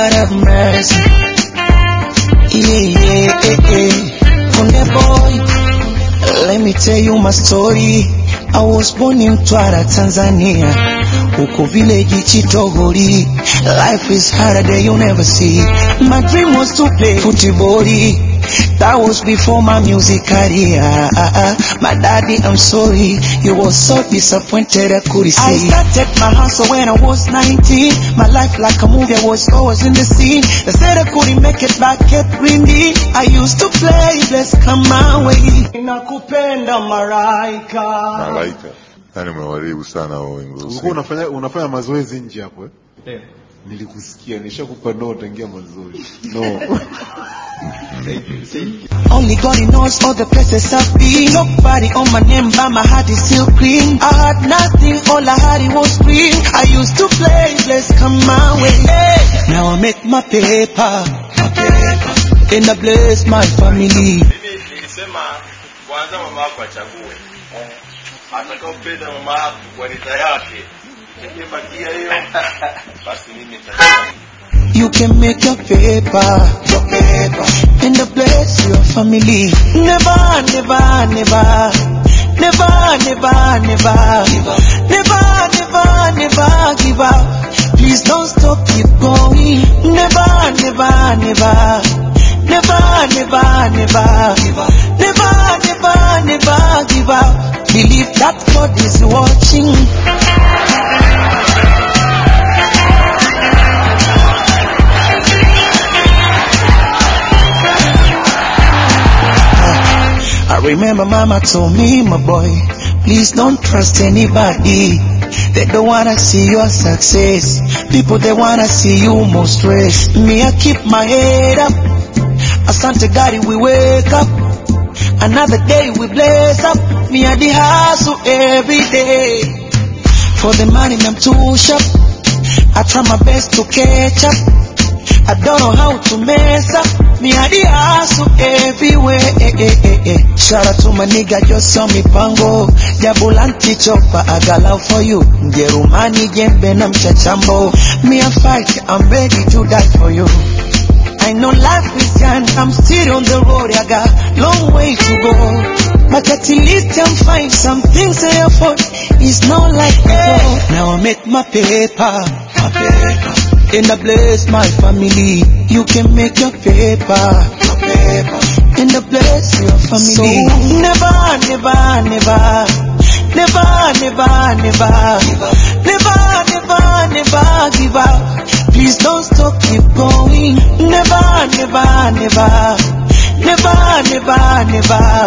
God have mercy. Funde boy, let me tell you my story. I was born in Twara, Tanzania. Huko village Chitogori. Life is harder than you never see. My dream was to play football. That was before my music career. My daddy, I'm sorry. You was so disappointed I couldn't see. I started my hustle when I was 19. My life like a movie, I was always in the scene. They said I couldn't make it back, kept ringing. I used to play, let's come my way. Nakupenda Malaika. Malaika. Yani umewaribu sana wao wimbo. Ulikuwa unafanya mazoezi nje hapo eh? Nilikusikia, nishakupa no tangia mazoezi. No. Only God knows all the places I've been. Nobody on my name, but my heart is still clean. I had nothing, all I had it was free. I used to play, let's come my way. Hey. Now I make my paper, and I bless my family. Nilisema kwanza mama wako achague. Atakaopenda mama wako kwa ridha yake. Nikipatia hiyo basi mimi nitachukua. You can make your paper, and bless your family. Never, never, never, never, never, never, never, never, never give up. Please don't stop, keep going. Never, never, never, never, never, never, never, never, never give up. Believe that God is watching. I remember mama told me, my boy, please don't trust anybody. They don't wanna see your success. People, they wanna see you more stress. Me, I keep my head up. Asante God, we wake up. Another day we blaze up. Me, I the hustle every day. For the money, I'm too sharp. I try my best to catch up. I don't know how to mess up. Me I the hustle everywhere. Shout out to my nigga Joso Mipango. Jabulanti chopa, I got love for you. Jerumani jembe na mchachambo. Me I fight, I'm ready to die for you. I know life is young, I'm still on the road. I got long way to go, but at least I'm fine. Some things I afford, it's not like before. Now I make my paper. And I bless my family. You can make your paper. And I bless your family. So never, never, never, never, never, never, never, never, never give up. Please don't stop, keep going. Never, never, never, never, never, never,